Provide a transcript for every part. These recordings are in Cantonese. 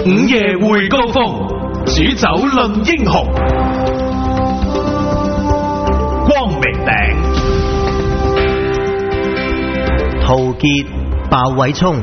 午夜會高峰，煮酒論英雄。光明頂， 陶傑、鮑偉聰。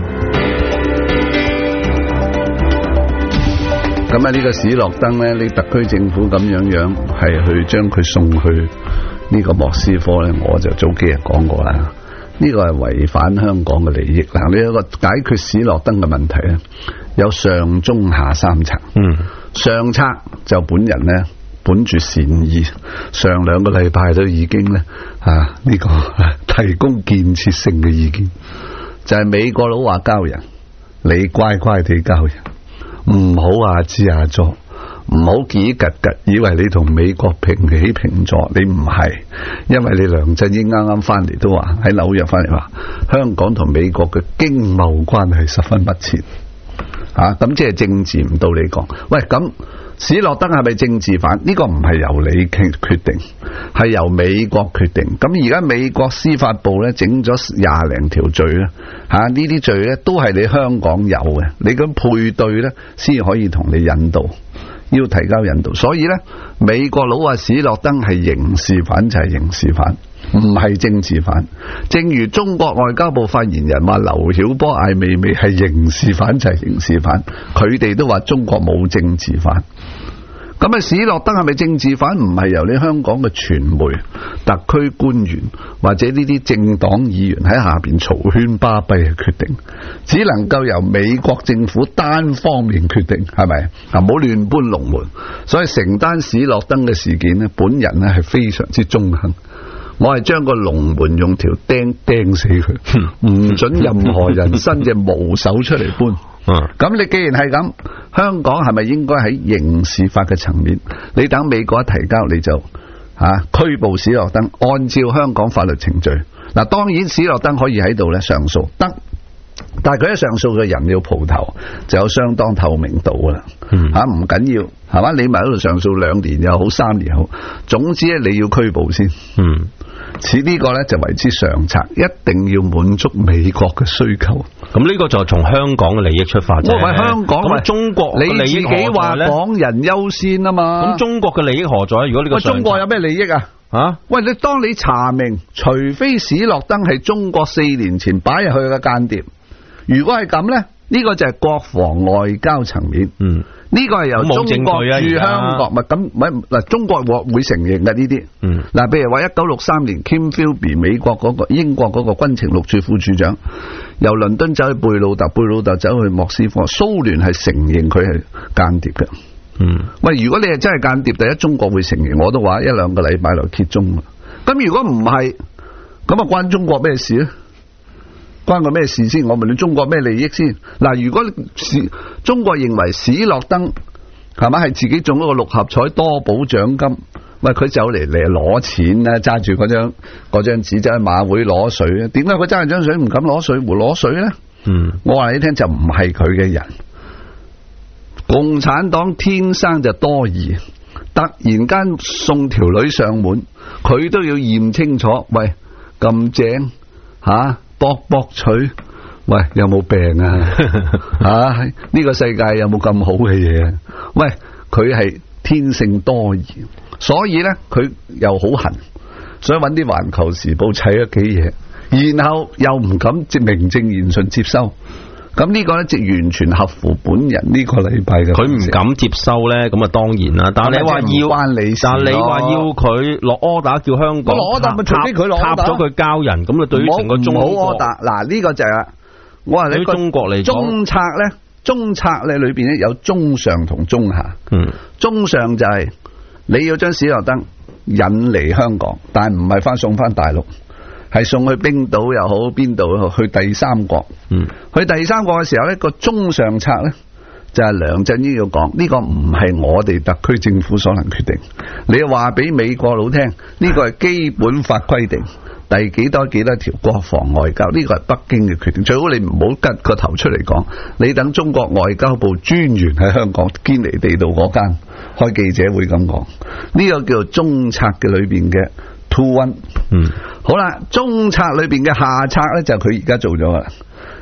咁啊，呢個史諾登咧，你特區政府咁樣係去將佢送去呢個莫斯科咧，我就早幾日講過啦。呢個係違反香港嘅利益。嗱，你有個解決史諾登嘅問題咧，有上中下三策。上策就本人咧，本住善意，上兩個禮拜都已經咧呢個提供建設性嘅意見，就係美國佬話交人，你乖乖地交人，唔好阿支阿佐，唔好幾吉吉，以為你同美國平起平坐，你唔係，因為你梁振英啱啱翻嚟都話喺紐約翻嚟話，香港同美國嘅經貿關係十分密切，咁即係政治唔到你講。喂，咁史諾登係咪政治犯？呢個唔係由你決定，係由美國決定。咁而家美國司法部咧整咗20零條罪咧，呢啲罪咧都係你香港有嘅，你咁配對咧先可以同你引渡，要提交引渡。所以咧，美國佬話史諾登係刑事犯就係刑事犯，唔係政治犯。正如中國外交部發言人話劉曉波、艾未未係刑事犯就係刑事犯，佢哋都話中國冇政治犯。咁啊，史諾登係咪政治犯？唔係由你香港嘅傳媒、特區官員或者呢啲政黨議員喺下邊嘈喧巴閉嘅決定，只能夠由美國政府單方面決定，係咪？唔好亂搬龍門。所以承擔史諾登嘅事件呢，本人呢係非常之中肯。我係將個龍門用條釘釘死佢，唔准任何人伸隻毛手出嚟搬。咁你既然係咁，香港係咪應該喺刑事法嘅層面？你等美國一提交，你就拘捕史諾登，按照香港法律程序。嗱，當然史諾登可以喺度咧上訴得，但係佢一上訴嘅人要蒲頭，就有相當透明度噶啦。唔緊要，係嘛？你咪喺度上訴2年又好，3年又好，總之咧你要拘捕先。似呢個咧就為之上策，一定要滿足美國嘅需求。 咁呢個就係從香港嘅利益出發啫。 我係香港， 咁中國嘅利益你自己話港人優先啊嘛。 咁中國嘅利益何在？如果呢個中國有咩利益啊？喂，你當你查明，除非史諾登係中國4年前擺入去嘅間諜，如果係咁咧，呢個就係國防外交層面。呢個係由中國駐香港，咁中國會承認嘅呢啲。嗱，譬如話1963年 Kim Philby 美國嗰個英國嗰個軍情六處副處長，由倫敦走去貝魯特，貝魯特走去莫斯科，蘇聯係承認佢係間諜嘅。喂，如果你係真係間諜，第一中國會承認，我都話1-2個禮拜來揭盅啦。咁如果唔係，咁啊關中國咩事咧？關佢咩事先？我問你中國咩利益先？嗱，如果中國認為史諾登係咪係自己中咗個6合彩多寶獎金，喂，佢走嚟攞錢啦，揸住嗰張紙走去馬會攞水啊？點解佢揸住張水唔敢攞水壺攞水咧？我話你聽，就唔係佢嘅人。共產黨天生就多疑，突然間送條女上門，佢都要驗清楚。喂，咁正卜取，喂，有冇病啊？呢個世界有冇咁好嘅嘢？喂，佢係天性多疑，所以咧佢又好痕，所以揾啲環球時報砌咗幾嘢，然後又唔敢名正言順接收。咁呢個咧即完全合乎本人呢個禮拜嘅。佢唔敢接收咧，咁啊當然啦。但係你話要佢落 order 叫香港落 order， 除非佢落 order 插咗佢交人，咁啊對於成個中國嗱呢個就係我話你中國嚟中策咧裏邊咧有中上同中下。中上就係你要將史諾登引嚟香港，但係唔係送翻大陸。係送去冰島又好，邊度又好，去第三國。去第三國嘅時候呢，個中上策呢，就係梁振英要講，呢個唔係我哋特區政府所能決定。你話俾美國佬聽，呢個係基本法規定，第幾多條國防外交，呢個係北京嘅決定。最好你唔好吉個頭出嚟講，你等中國外交部專員喺香港堅尼地道嗰間開記者會咁講，呢個叫做中策嘅裏邊嘅 2-1。好啦，中策裏邊嘅下策咧就佢而家做咗啦，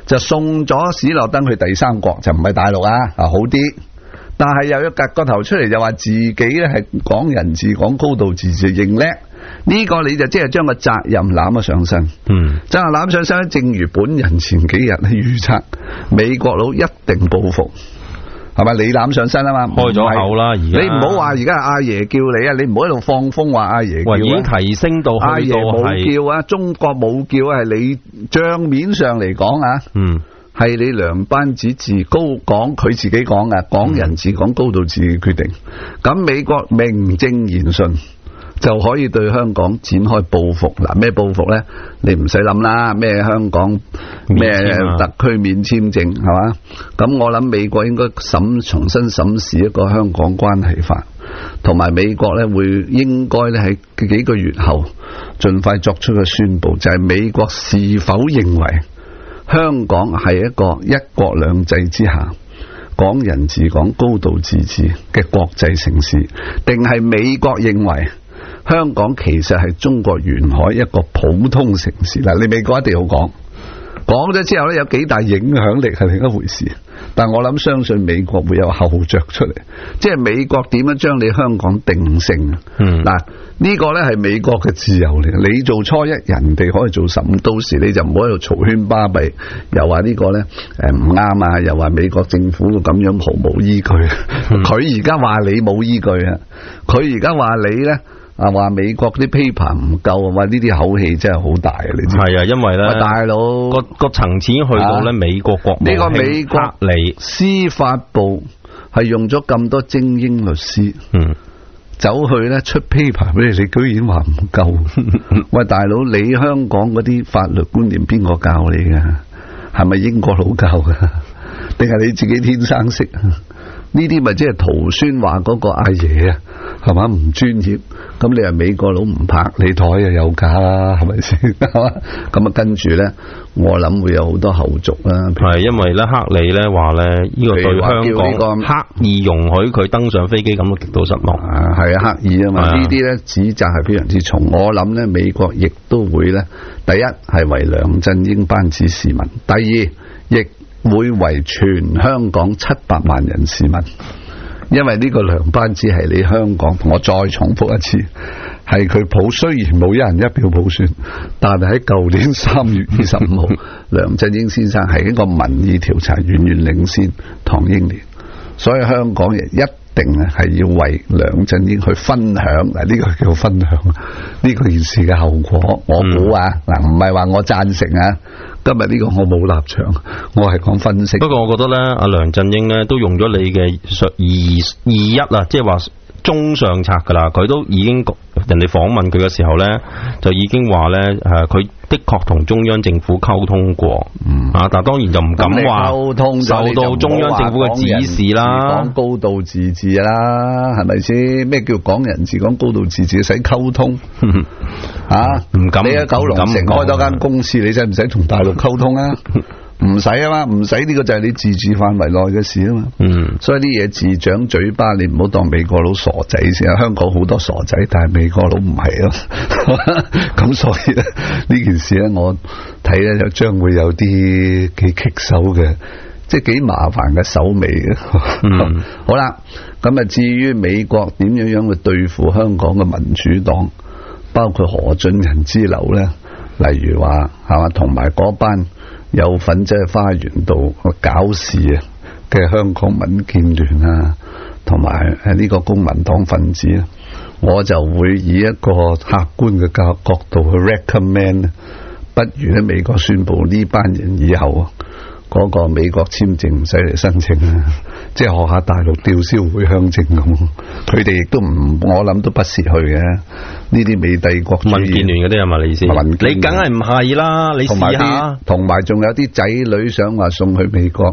就送咗史諾登去第三國，就唔係大陸啊，好啲。但係又要夾個頭出嚟，就話自己咧係港人治港、高度自治，認叻。呢個你就即係將個責任攬咗上身。真係攬上身。正如本人前幾日預測，美國佬一定報復。係咪你攬上身啊嘛？ 開咗口啦，而家你唔好話而家阿爺叫你啊，你唔好喺度放風話阿爺叫啊。 已經提升到阿爺冇叫啊，中國冇叫啊，係你賬面上嚟講啊，係你梁班子治高講，佢自己講啊，港人治港高度自治決定。咁美國名正言順就可以對香港展開報復。嗱，咩報復呢？你唔使諗啦，咩香港咩特區免簽證係嘛？咁我諗美國應該重新審視一個香港關係法，同埋美國呢會應該呢喺幾個月後盡快作出個宣佈，就係美國是否認為香港係一個一國兩制之下港人治港高度自治嘅國際城市，定係美國認為香港其實係中國沿海一個普通城市？嗱，你美國一定要講咗之後呢，有幾大影響力係另一回事。但我諗相信美國會有後着出嚟，即係美國點樣將你香港定性。嗱，呢個呢係美國嘅自由嚟，你做初一，人哋可以做15，到時你就唔好喺度嘈喧巴閉，又話呢個呢唔啱啊，又話美國政府咁樣毫無依據。佢而家話你冇依據啊，佢而家話你呢。話美國啲 paper 唔夠，話呢啲口氣真係好大啊！你知係啊，因為咧，大佬個層次已經去到咧美國國務卿呢個美國克里司法部係用咗咁多精英律師，走去咧出 paper 俾你，你居然話唔夠？喂，大佬，你香港嗰啲法律觀念邊個教你噶？係咪英國佬教噶？定係你自己天生識？呢啲咪即係徒孫話嗰個阿爺啊，係嘛，唔專業？咁你話美國佬唔拍你台啊，有假啦，係咪先？係嘛？咁啊，跟住咧，我諗會有好多後續啦。係因為咧，克里咧話咧，呢個對香港刻意容許佢登上飛機，咁都極度失望。係啊，刻意啊嘛，呢啲咧指責係非常之重。我諗咧，美國亦都會咧，第一係為梁振英班子市民，第二亦會為全香港700萬人市民，因為呢個梁班子係你香港，我再重複一次，係佢雖然冇一人一票普選，但係喺舊年3月25號，梁振英先生係一個民意調查遠遠領先唐英年，所以香港人一定係要為梁振英去分享，嗱，呢個叫分享呢個件事嘅後果。我估啊，嗱，唔係話我贊成啊。今日呢個我冇立場，我係講分析。不過我覺得咧，阿梁振英咧都用咗你嘅21啊，即係話中上策噶啦。佢都已經人哋訪問佢嘅時候咧，就已經話咧佢的確同中央政府溝通過，但當然就唔敢話溝通，受到中央政府嘅指示啦。講高度自治啦，係咪先？咩叫港人治港高度自治？使溝通唔敢。你喺九龍城開多間公司，你使唔使同大陸溝通啊？唔使啊嘛，唔使，呢個就係你自治範圍內嘅事啊嘛。所以啲嘢自長嘴巴，你唔好當美國佬傻仔先。香港好多傻仔，但係美國佬唔係咯。咁所以咧，呢件事咧，我睇咧就將會有啲幾棘手嘅，即係幾麻煩嘅手尾嘅。好啦，咁啊，至於美國點樣去對付香港嘅民主黨，包括何俊仁之流咧，例如話係嘛，同埋嗰班有份即係花園道搞事啊嘅香港民建聯啊，同埋呢個公民黨分子，我就會以一個客觀嘅角度去 recommend， 不如喺美國宣布呢班人以後嗰個美國簽證唔使嚟申請啊，即係學下大陸吊銷回鄉證咁，佢哋亦都唔，我諗都不屑去嘅。呢啲美帝國主義民建聯嗰啲係咪你意思？你梗係唔係啦，你試下。同埋仲有啲仔女想話送去美國，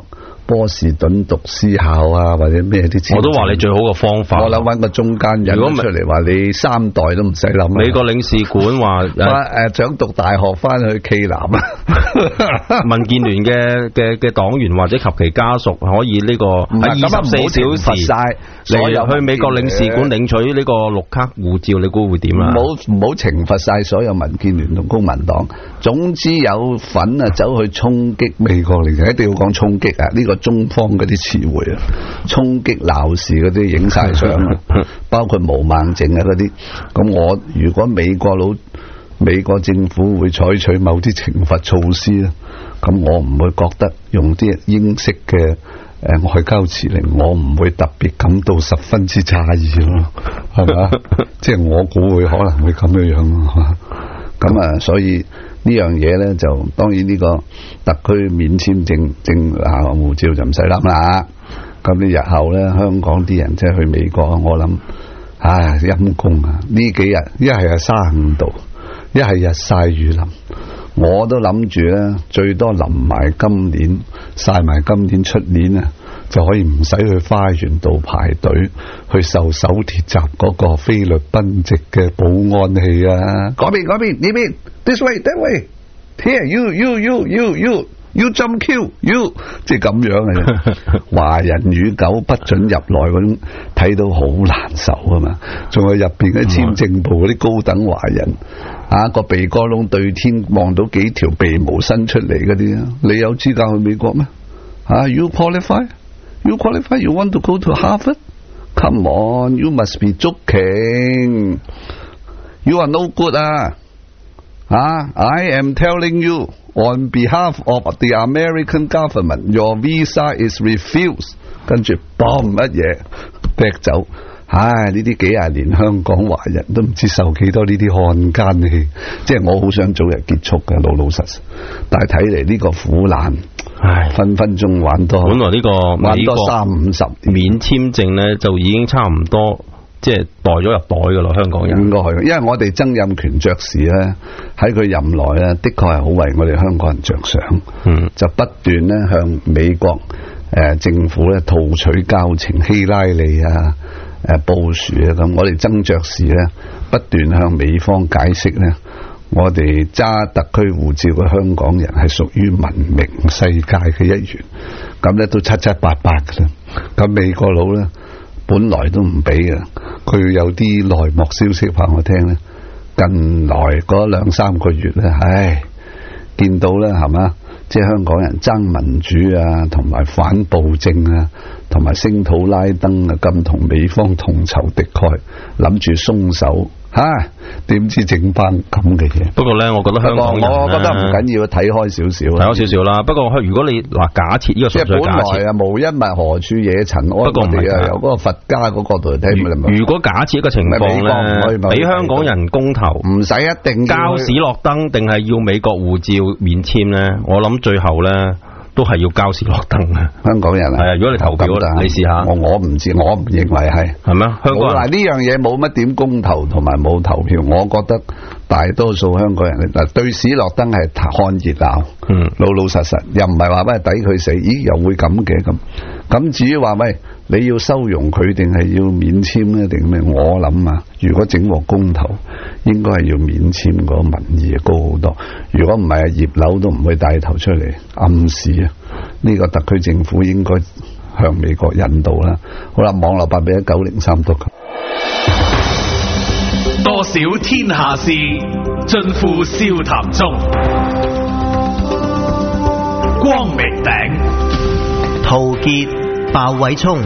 波士頓讀私校啊，或者咩啲， 我都話你最好嘅方法。 我諗揾個中間人出嚟話你3代都唔使諗。 美國領事館話想讀大學翻去暨南啊， 民建聯嘅黨員或者及其家屬可以呢個喺24小時所有去美國領事館領取呢個綠卡護照，你估會點啊？ 唔好懲罰晒所有民建聯同公民黨。總之有份啊，走去衝擊美國領事，一定要講衝擊啊！呢個中方嗰啲詞彙啊，衝擊鬧事嗰啲影晒相啊，包括毛孟靜啊嗰啲。咁我如果美國政府會採取某啲懲罰措施咧，咁我唔會覺得用啲英式嘅外交辭令，我唔會特別感到十分之詫異咯，係嘛？即係我估會可能會咁樣咯。咁啊，所以呢樣嘢咧就當然呢個特區免簽證護照就唔使諗啦。咁你日後咧，香港啲人即係去美國，我諗唉陰公啊！呢幾日一係35度，一係日曬雨淋，我都諗住咧最多淋埋今年曬埋今年出年啊，就可以唔使去花園道排隊去受手鐵閘嗰個菲律賓籍嘅保安器啊！嗰邊呢邊 ，this way that way here you jump Q you， 即係咁樣嘅。華人與狗不准入內嗰種，睇到好難受啊嘛！仲有入邊嗰啲簽證部嗰啲高等華人啊，個鼻哥窿對天望到幾條鼻毛伸出嚟嗰啲啊，你有資格去美國咩？啊 ，you qualify you want to go to Harvard? Come on, you must be joking. You are no good 啊！I am telling you on behalf of the American government, your visa is refused. 跟住 boom 乜嘢踢走。唉，呢啲幾廿年香港華人都唔知受幾多呢啲漢奸氣，即係我好想早日結束嘅，老實。但係睇嚟呢個苦難，分分鐘玩多。 本來呢個玩多30-50年免簽證咧，就已經差唔多，即係袋咗入袋噶啦，香港人。應該係， 因為我哋曾蔭權爵士咧喺佢任內咧，的確係好為我哋香港人着想，就不斷咧向美國政府咧套取交情，希拉里啊。布殊啊，咁我哋曾爵士咧不斷向美方解釋咧，我哋揸特區護照嘅香港人係屬於文明世界嘅一員，咁咧都七七八八噶啦。咁美國佬咧本來都唔俾嘅，佢有啲內幕消息話我聽咧，近來嗰2-3個月咧，唉，見到咧係嘛，即係香港人爭民主啊，同埋反暴政啊。同埋星土拉登啊，咁同美方同仇敵愾，諗住鬆手，點知整班咁嘅嘢。不過咧，我覺得香港人我覺得唔緊要，睇開少少，睇開少少啦。不過如果你嗱假設呢個純粹假設，即係本來啊無一物何處惹塵埃。不過唔係啊，由嗰個佛家嗰角度嚟睇，如果假設一個情況咧，俾香港人公投，唔使一定交史諾登，定係要美國護照免簽咧？我諗最後咧。都係要交史諾登啊！香港人啊，係啊！如果你投票啦，你試下。我唔知，我唔認為係咩？香港人嗱呢樣嘢冇乜點公投同埋冇投票，我覺得大多數香港人嗱對史諾登係看熱鬧，老老實實，又唔係話喂抵佢死，咦又會咁嘅咁。咁至於話喂你要收容佢定係要免簽咧定咩？我諗啊，如果整鑊公投，應該係要免簽，嗰個民意高好多。如果唔係啊，葉劉都唔會帶頭出嚟暗示啊。呢個特區政府應該向美國引導啦。好啦，網絡881-903多級。 多少天下事，盡付笑談中。光明頂， 陶傑、鮑偉聰。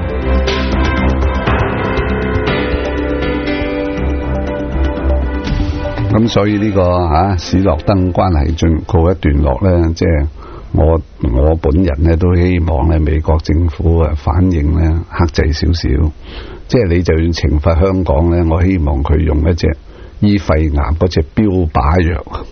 咁所以呢個史諾登關係進告一段落咧，即係我本人咧都希望咧美國政府反應咧克制少少，即係你就算懲罰香港咧，我希望佢用一隻醫肺癌嗰隻標靶藥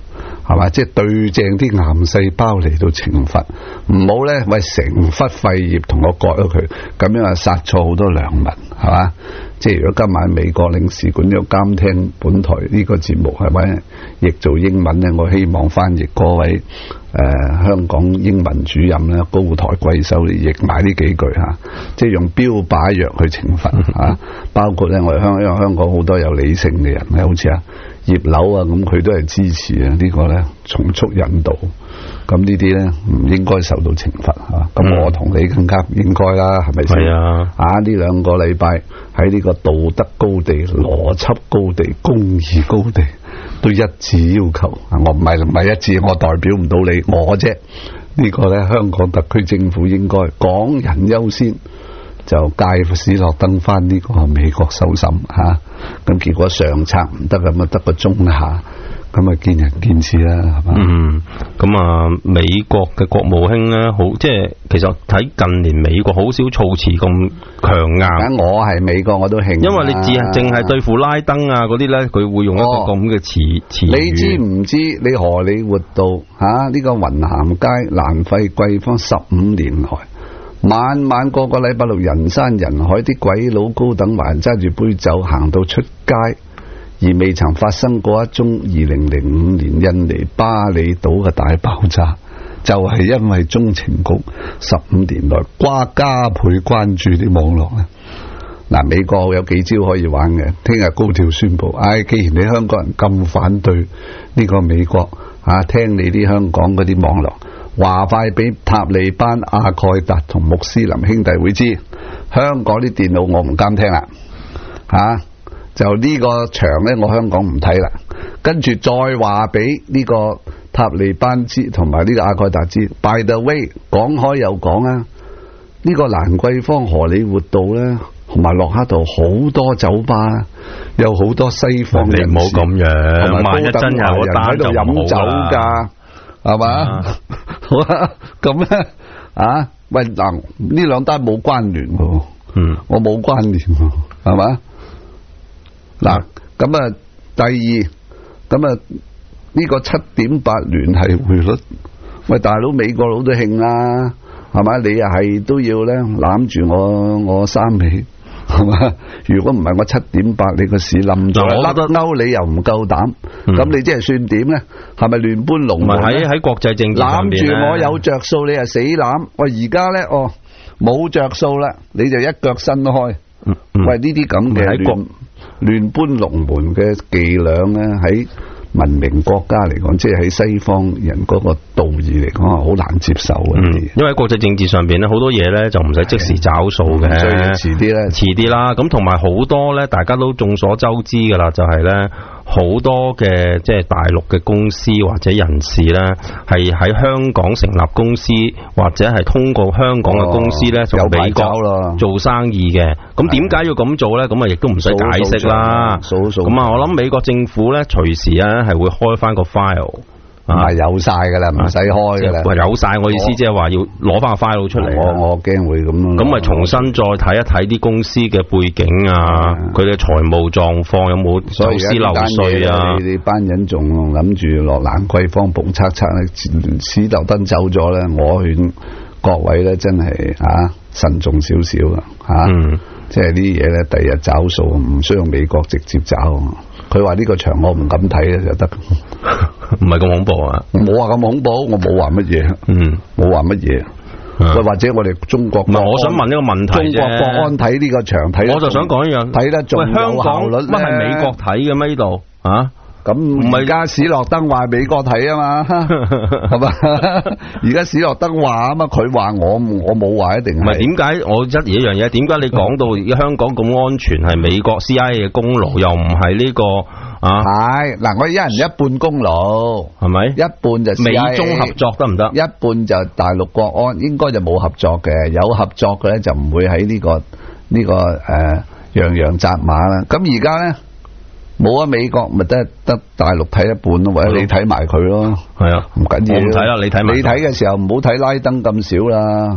係嘛？即係對正啲癌細胞嚟到懲罰，唔好咧喂成忽肺葉同我割咗佢，咁樣啊殺錯好多良民，係嘛？即係如果今晚美國領事館有監聽本台呢個節目，係咪譯做英文咧？我希望翻譯各位香港英文主任咧，高抬貴手嚟譯埋呢幾句吓，即係用標靶藥去懲罰吓，包括咧我哋香港好多有理性嘅人咧，好似葉劉啊咁，佢都係支持呢個咧從速引渡，咁呢啲咧唔應該受到懲罰吓，咁我同你更加唔應該啦，係咪先？係啊，呢兩個禮拜喺呢個道德高地、邏輯高地、公義高地都一致要求，我唔係一致，我代表唔到你我啫。呢個咧香港特區政府應該港人優先，就介史諾登翻呢個美國受審吓，咁結果上策唔得，咁啊得個中下，咁啊見仁見智啦，係嘛？ 咁啊美國嘅國務卿咧，好即係其實睇近年美國好少措辭咁強硬。 我係美國我都興， 因為你淨係對付拉登啊嗰啲咧，佢會用一個咁嘅詞語。 你知唔知你荷里活道呢個雲咸街蘭費貴坊15年來？晚晚個禮拜六人山人海，啲鬼佬高等華人揸住杯酒行到出街，而未曾發生過一宗2005年印尼巴厘島嘅大爆炸，就係因為中情局15年來加倍關注啲網絡咧。嗱，美國有幾招可以玩嘅，聽日高調宣布，既然你香港人咁反對呢個美國聽你啲香港嗰啲網絡。話快俾塔利班、阿蓋達同穆斯林兄弟會知，香港啲電腦我唔監聽啦，就呢個場呢，我香港唔睇啦。跟住再話俾呢個塔利班知，同埋呢個阿蓋達知。By the way， 講開又講啊，呢個蘭桂坊荷里活道呢，同埋駱克道好多酒吧，有好多西方人士， 你唔好咁樣， 同埋高等華人喺度飲酒噶。係嘛？好啊，咁咧喂嗱，呢兩單冇關聯喎，我冇關聯喎，係嘛？嗱，咁啊，第二，咁啊，呢個7.8聯繫匯率，喂大佬，美國佬都興啦，係嘛？你又係都要咧攬住我三尾。係嘛？如果唔係我7.8，你個市冧咗，甩歐你又唔夠膽，咁你即係算點咧？係咪亂搬龍門？ 喺國際政治上邊咧， 攬住我有着數，你係死攬。喂，而家咧冇着數啦，你就一腳伸開。喂，呢啲咁嘅亂搬龍門嘅伎倆咧，喺文明國家嚟講，即係喺西方人嗰個道義嚟講，好難接受嘅。 因為國際政治上邊咧，好多嘢咧就唔使即時找數嘅， 所以遲啲啦。 咁同埋好多咧，大家都眾所周知噶啦，就係咧好多嘅即係大陸嘅公司或者人士咧，係喺香港成立公司，或者係通過香港嘅公司咧，同美國做生意嘅。咁點解要咁做咧？咁啊，亦都唔使解釋啦。咁啊，我諗美國政府咧，隨時係會開翻個 file。 有晒噶啦，唔使開噶啦。 有晒，我意思即係話要攞翻個 file 出嚟。 我驚會咁咪重新再睇一睇啲公司嘅背景啊，佢哋嘅財務狀況有冇走私漏稅啊？ 你班人仲諗住落蘭桂坊蹦測測咧，史諾登走咗咧，我勸各位咧真係慎重少少即係啲嘢咧，第日找數唔需要美國直接找。佢話呢個場我唔敢睇咧就得， 唔係咁恐怖啊！ 冇話咁恐怖，我冇話乜嘢，冇話乜嘢。喂，或者我哋中國， 我想問一個問題， 中國國安睇呢個場睇，我就想講一樣，睇得仲有效率咧？ 乜係美國睇嘅咩？呢度咁唔係而家史諾登話美國睇啊嘛，係嘛？而家史諾登話啊嘛，佢話我冇話一定係。唔係點解我質疑一樣嘢？點解你講到而家香港咁安全係美國 CIA 嘅功勞，又唔係呢個係嗱，我一人一半功勞係咪？一半就 CIA，美中合作得唔得？一半就大陸國安，應該就冇合作嘅，有合作嘅咧就唔會喺呢個洋洋扎馬啦。咁而家咧。冇啊！美國咪得大陸睇一半咯，或者你睇埋佢咯。係啊，唔緊要。我唔睇啦，你睇埋。你睇嘅時候唔好睇拉登咁少啦，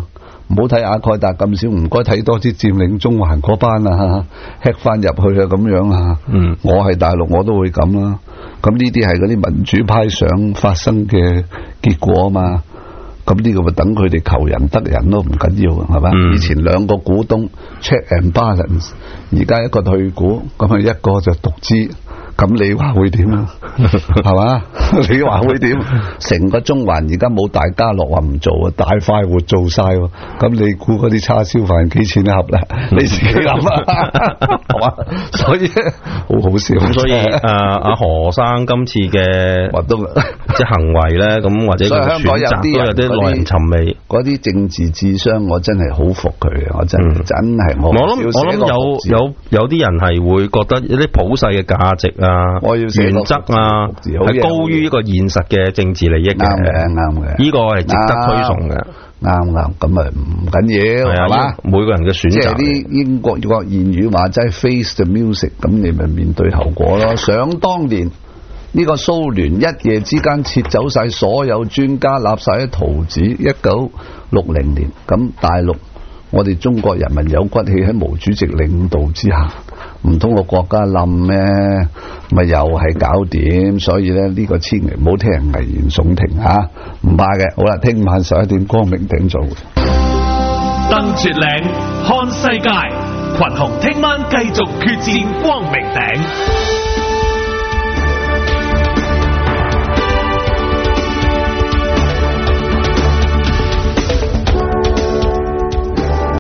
唔好睇阿蓋達咁少，唔該睇多啲佔領中環嗰班啊，吃翻入去啊咁樣啊。我係大陸我都會咁啦。咁呢啲係嗰啲民主派想發生嘅結果啊嘛。咁呢個咪等佢哋求人得人都唔緊要，係嘛？以前兩個股東 check and balance， 而家一個退股，咁啊一個就獨資。咁你話會點啊？係嘛？你話會點？成個中環而家冇大家樂話唔做啊，大快活做晒喎。咁你估嗰啲叉燒飯幾錢一盒咧？你自己諗啊，係嘛？所以好好笑。 咁所以阿何生今次嘅即係行為咧，咁或者佢嘅選擇都有啲耐人尋味。 嗰啲政治智商，我真係好服佢嘅，我真係我諗有啲人係會覺得一啲普世嘅價值啊。原則啊，係高於一個現實嘅政治利益嘅， 啱嘅， 呢個係值得推崇嘅， 啱，咁啊唔緊要，係嘛？ 每個人嘅選擇， 即係啲英國諺語話齋 face the music， 咁你咪面對後果咯。想當年呢個蘇聯一夜之間撤走晒所有專家，立晒啲圖紙，1960年，咁大陸我哋中國人民有骨氣喺毛主席領導之下。唔通個國家冧咩？咪又係搞掂，所以咧呢個千祈唔好聽人危言聳聽吓，唔怕嘅。好啦，聽晚11點光明頂做。 登絕嶺看世界，群雄聽晚繼續決戰光明頂。